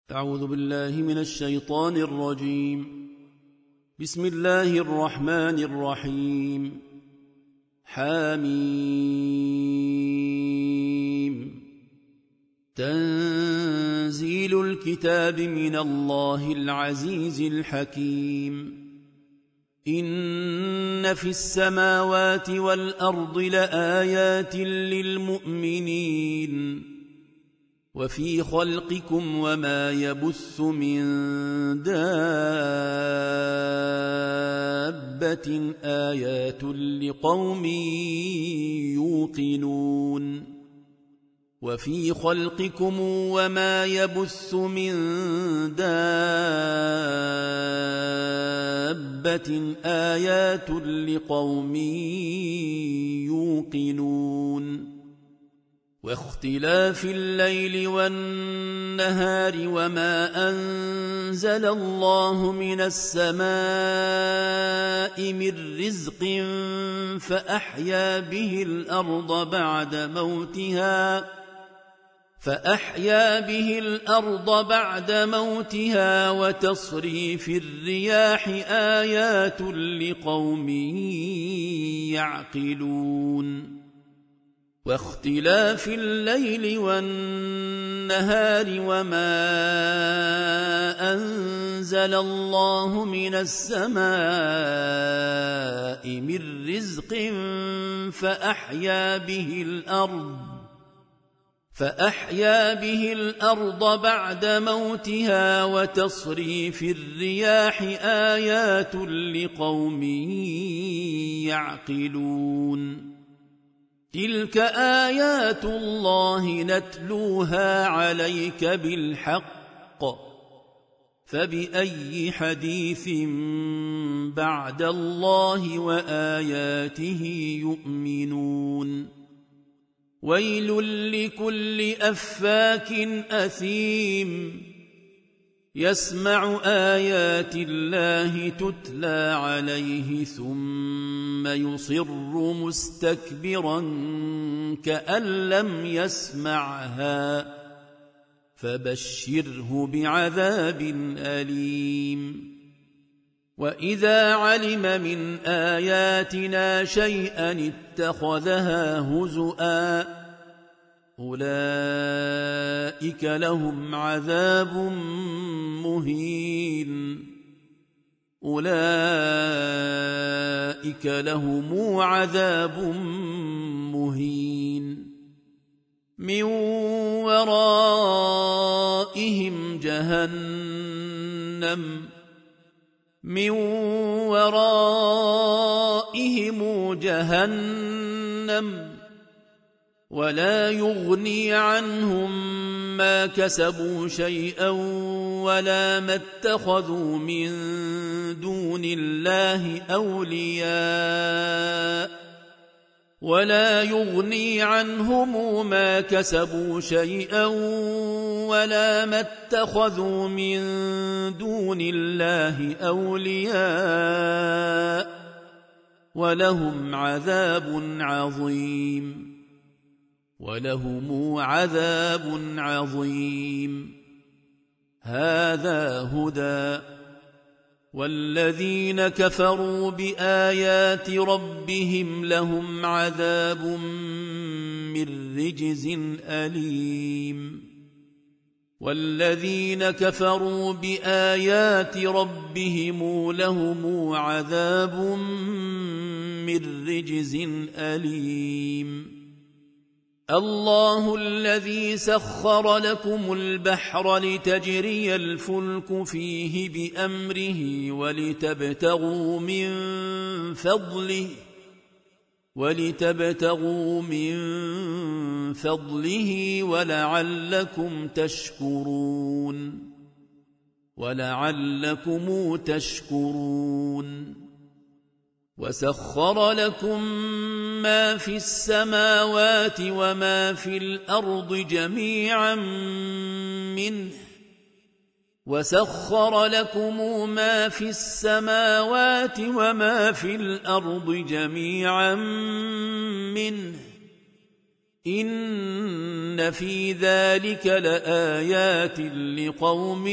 أعوذ بالله من الشيطان الرجيم. بسم الله الرحمن الرحيم. حميم. تنزيل الكتاب من الله العزيز الحكيم. إن في السماوات والأرض لآيات للمؤمنين وفي خلقكم وما يبث من دابة آيات لقوم يوقنون وفي خلقكم وما يبث من دابة آيات لقوم يوقنون واختلاف الليل والنهار وما أنزل الله من السماء من رزق فأحيا به الأرض بعد موتها وتصريف الرياح آيات لقوم يعقلون واختلاف الليل والنهار وما أنزل الله من السماء من رزق فأحيا به الأرض بعد موتها وتصريف الرياح آيات لقوم يعقلون تلك آيات الله نتلوها عليك بالحق فبأي حديث بعد الله وآياته يؤمنون ويل لكل أفاك أثيم يسمع آيات الله تتلى عليه ثم يصر مستكبرا كأن لم يسمعها فبشره بعذاب أليم وإذا علم من آياتنا شيئا اتخذها هزؤا أولئك لهم عذاب مهين من ورائهم جهنم ولا يغني عنهم ما كسبوا شيئا ولا ما اتخذوا من دون الله أولياء ولهم عذاب عظيم هذا هدى والذين كفروا بآيات ربهم لهم عذاب من رجز أليم الله الذي سخر لكم البحر لتجري الفلك فيه بأمره ولتبتغوا من فضله ولعلكم تشكرون وسخر لكم ما في السماوات وما في الأرض جميعا منه إن في ذلك لآيات لقوم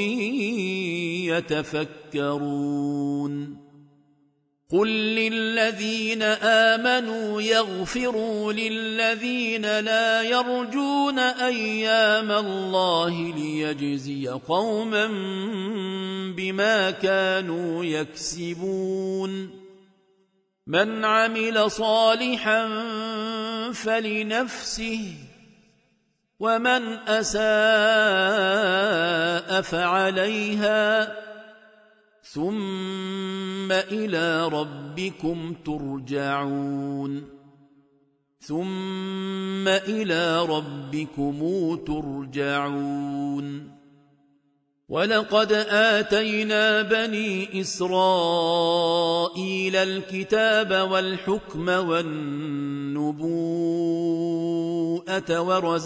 يتفكرون قل للذين آمنوا يغفروا للذين لا يرجون أيام الله ليجزي قوما بما كانوا يكسبون من عمل صالحا فلنفسه ومن أساء فعليها ثم إلى ربكم ترجعون ولقد آتينا بني إسرائيل الكتاب والحكم والنبوءة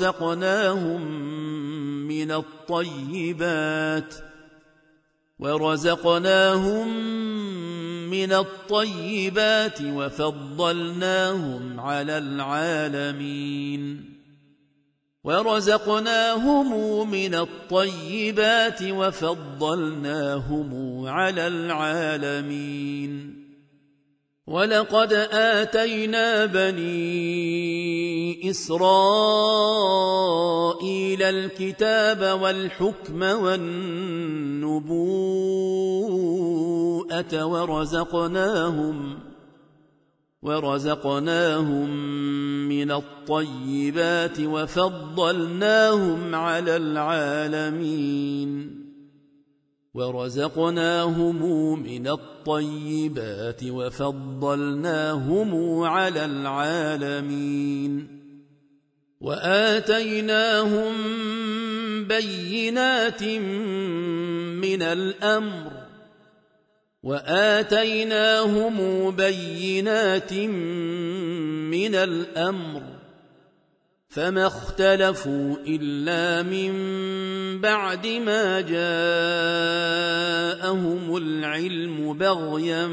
ورزقناهم من الطيبات وفضلناهم على العالمين ولقد آتينا بني إسرائيل الكتاب والحكم والنبوءة ورزقناهم من الطيبات وفضلناهم على العالمين وآتيناهم بينات من الأمر فما اختلفوا إلا من بعد ما جاءهم العلم بغيا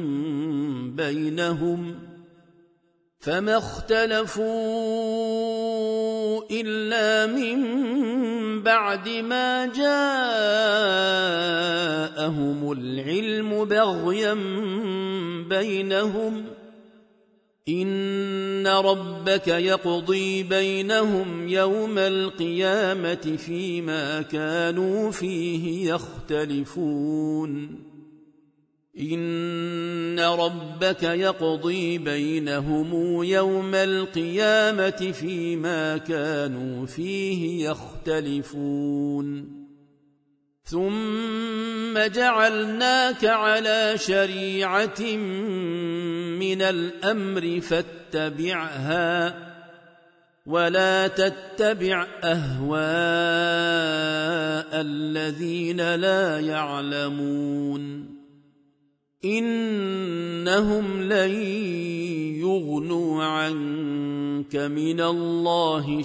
بينهم إن ربك يقضي بينهم يوم القيامة فيما كانوا فيه يختلفون ثم جعلناك على شريعة من الأمر فاتبعها ولا تتبع أهواء الذين لا يعلمون إنهم لن يغنوا عنك من الله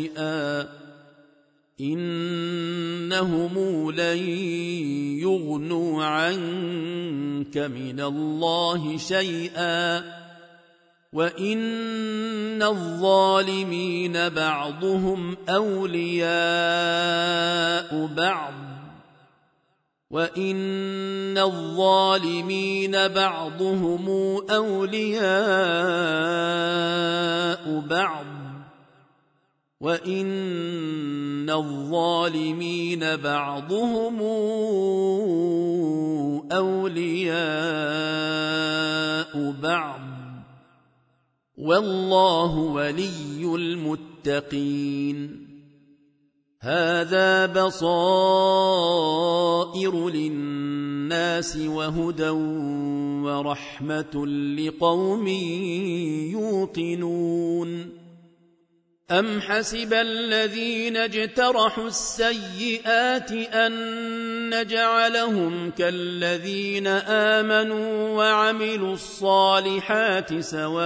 شيئا وإن الظالمين بعضهم أولياء بعض وإن الظالمين بعضهم أولياء بعض والله ولي المتقين هذا بصائر للناس وهدى ورحمة لقوم يوقنون أم حسب الذين اجترحوا السيئات أن نجعلهم كالذين آمنوا وعملوا الصالحات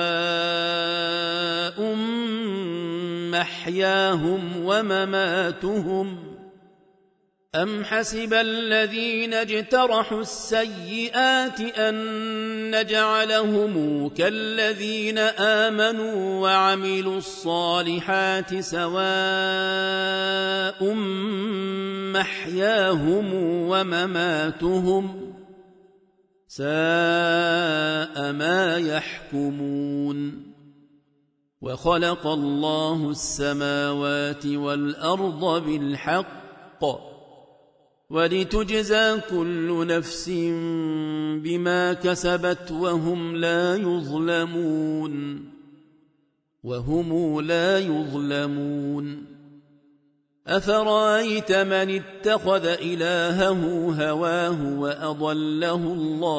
سواء محياهم ومماتهم أم حسب الذين اجترحوا السيئات أن نجعلهم كالذين آمنوا وعملوا الصالحات سواء محياهم ومماتهم ساء ما يحكمون وخلق الله السماوات والأرض بالحق ولتجزى كل نفس بما كسبت وهم لا يظلمون أفرأيت من اتخذ إلهه هواه وأضله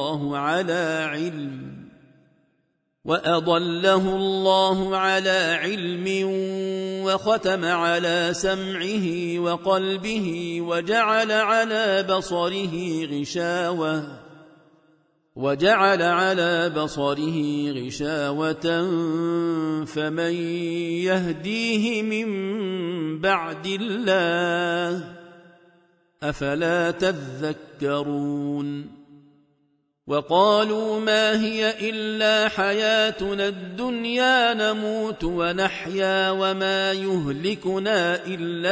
الله على علم وختم على سمعه وقلبه وجعل على بصره غشاوة فمن يهديه من بعد الله أفلا تذكرون وقالوا ما هي إلا حياتنا الدنيا نموت ونحيا وما يهلكنا إلا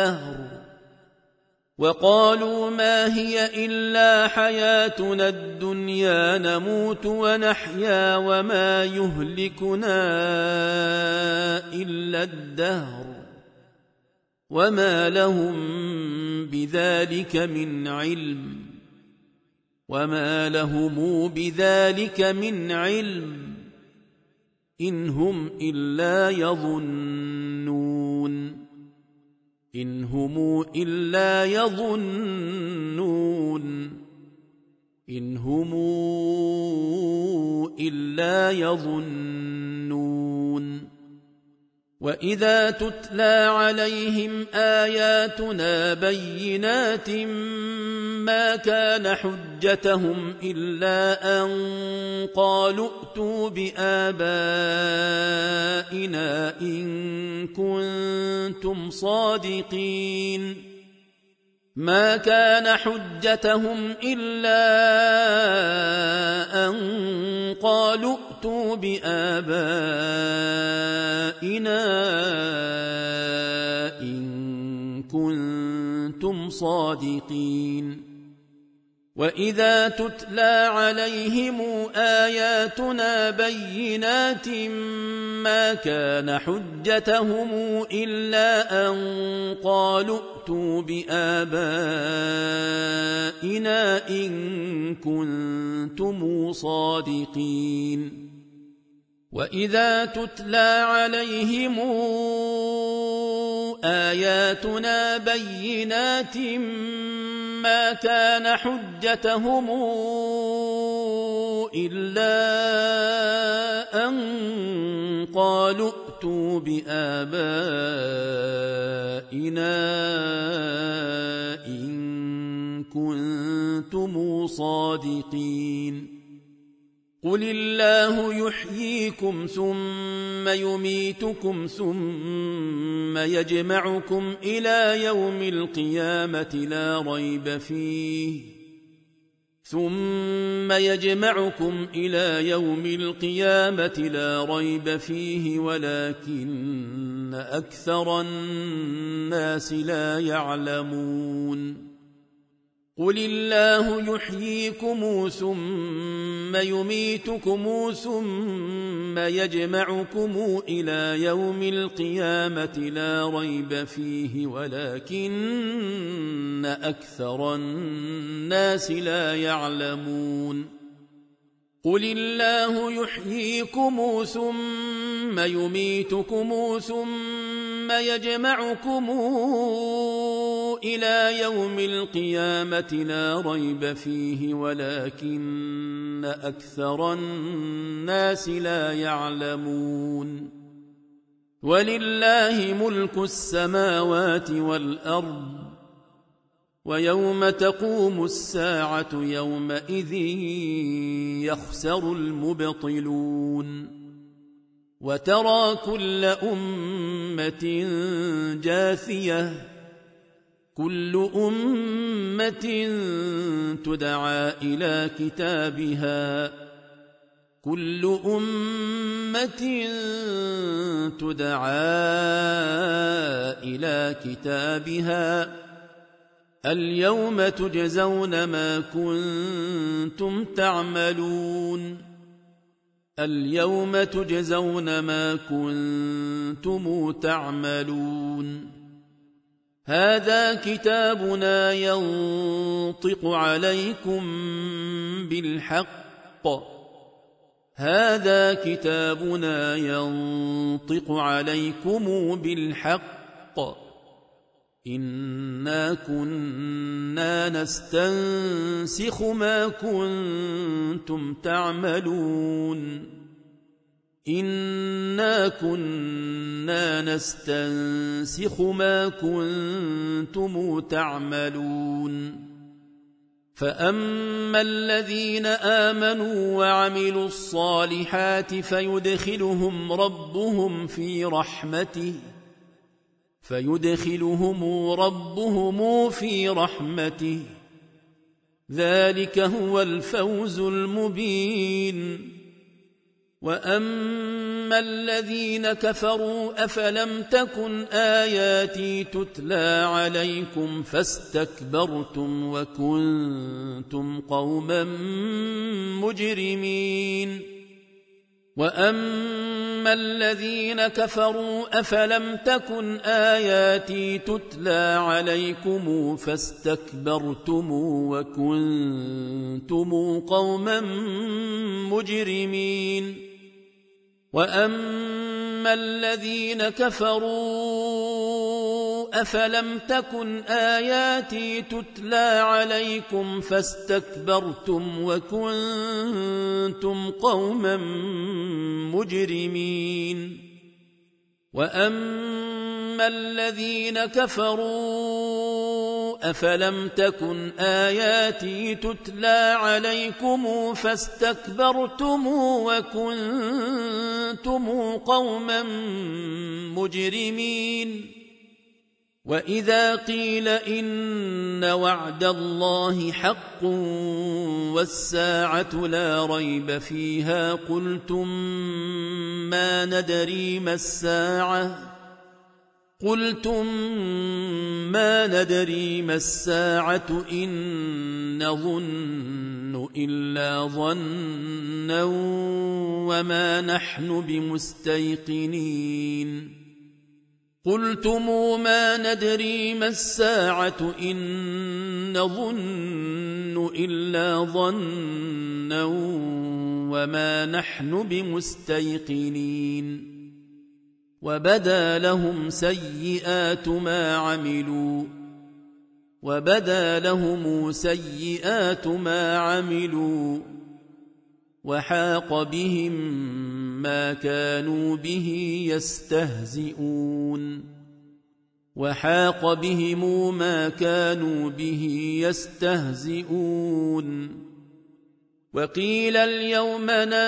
الدهر وما لهم بذلك من علم إن هم إلا يظنون وإذا تتلى عليهم آياتنا بينات ما كان حجتهم إلا أن قالوا ائتوا بآبائنا إن كنتم صادقين ما كان حجتهم إلا أن قالوا ائتوا بآبائنا إن كنتم صادقين وإذا تتلى عليهم آياتنا بينات ما كان حجتهم إلا أن قالوا ائتوا بآبائنا إن كنتم صادقين وإذا تتلى عليهم آياتنا بينات ما كان حجتهم إلا أن قالوا ائتوا بآبائنا إن كنتم صادقين قل الله يحييكم ثم يميتكم ثم يجمعكم إلى يوم القيامة لا ريب فيه ولكن أكثر الناس لا يعلمون قل الله يحييكم ثم يميتكم ثم يجمعكم إلى يوم القيامة لا ريب فيه ولكن أكثر الناس لا يعلمون قل الله يحييكم ثم يميتكم ثم يجمعكم إلى يوم القيامة لا ريب فيه ولكن أكثر الناس لا يعلمون ولله ملك السماوات والأرض ويوم تقوم الساعة يومئذ يخسر المبطلون وترى كل أمة جاثية كل أمة تدعى إلى كتابها كل أمة تدعى إلى كتابها اليوم تجزون ما كنتم تعملون اليوم تجزون ما كنتم تعملون هذا كتابنا ينطق عليكم بالحق هذا كتابنا ينطق عليكم بالحق إنا كنا نستنسخ ما كنتم تعملون إنا كنا نستنسخ ما كنتم تعملون فأما الذين آمنوا وعملوا الصالحات فيدخلهم ربهم في رحمته ذلك هو الفوز المبين وأما الذين كفروا أفلم تكن آياتي تتلى عليكم فاستكبرتم وكنتم قوما مجرمين وأما الذين كفروا أفلم تكن آياتي تتلى عليكم فاستكبرتم وكنتم قوما مجرمين وأما الذين كفروا أفلم تكن آياتي تتلى عليكم فاستكبرتم وكنتم قوما مجرمين وأما الذين كفروا أفلم تكن آياتي تتلى عليكم فاستكبرتم وكنتم قوما مجرمين وإذا قيل إن وعد الله حق والساعة لا ريب فيها قلتم ما ندري ما الساعة إن نظن إلا ظنا وما نحن بمستيقنين قلتم ما ندري ما الساعة إن نظن إلا ظنا وما نحن بمستيقنين وبدا لهم سيئات ما عملوا وحاق بهم ما كانوا به يستهزئون وقيل اليوم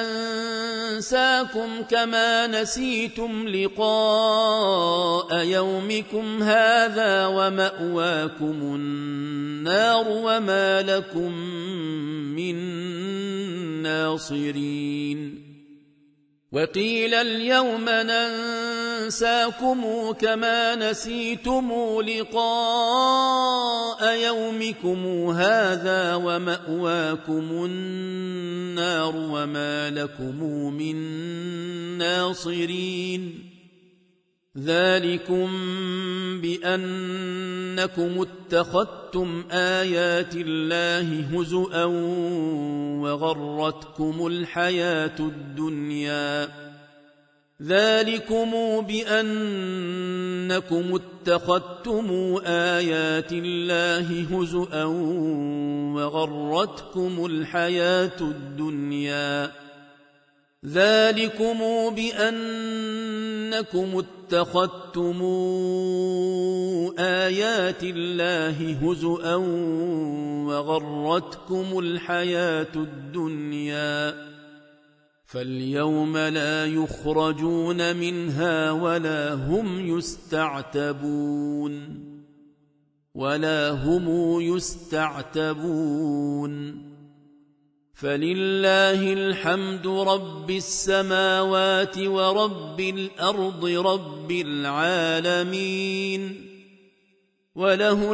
ننساكم كما نسيتم لقاء يومكم هذا ومأواكم النار وما لكم من ناصرين وقيل اليوم ننساكم كما نسيتم لقاء يومكم هذا ومأواكم النار وما لكم من ناصرين ذلكم بأنكم اتخذتم آيات الله هزؤا وغرتكم الحياة الدنيا ذلكم بأنكم اتخذتم آيات الله هزؤا وغرتكم الحياة الدنيا فاليوم لا يخرجون منها ولا هم يستعتبون ولا هم يستعتبون فلله الحمد رب السماوات ورب الأرض رب العالمين وله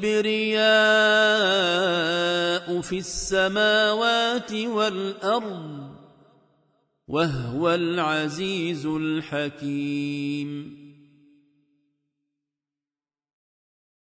الكبرياء في السماوات والأرض وهو العزيز الحكيم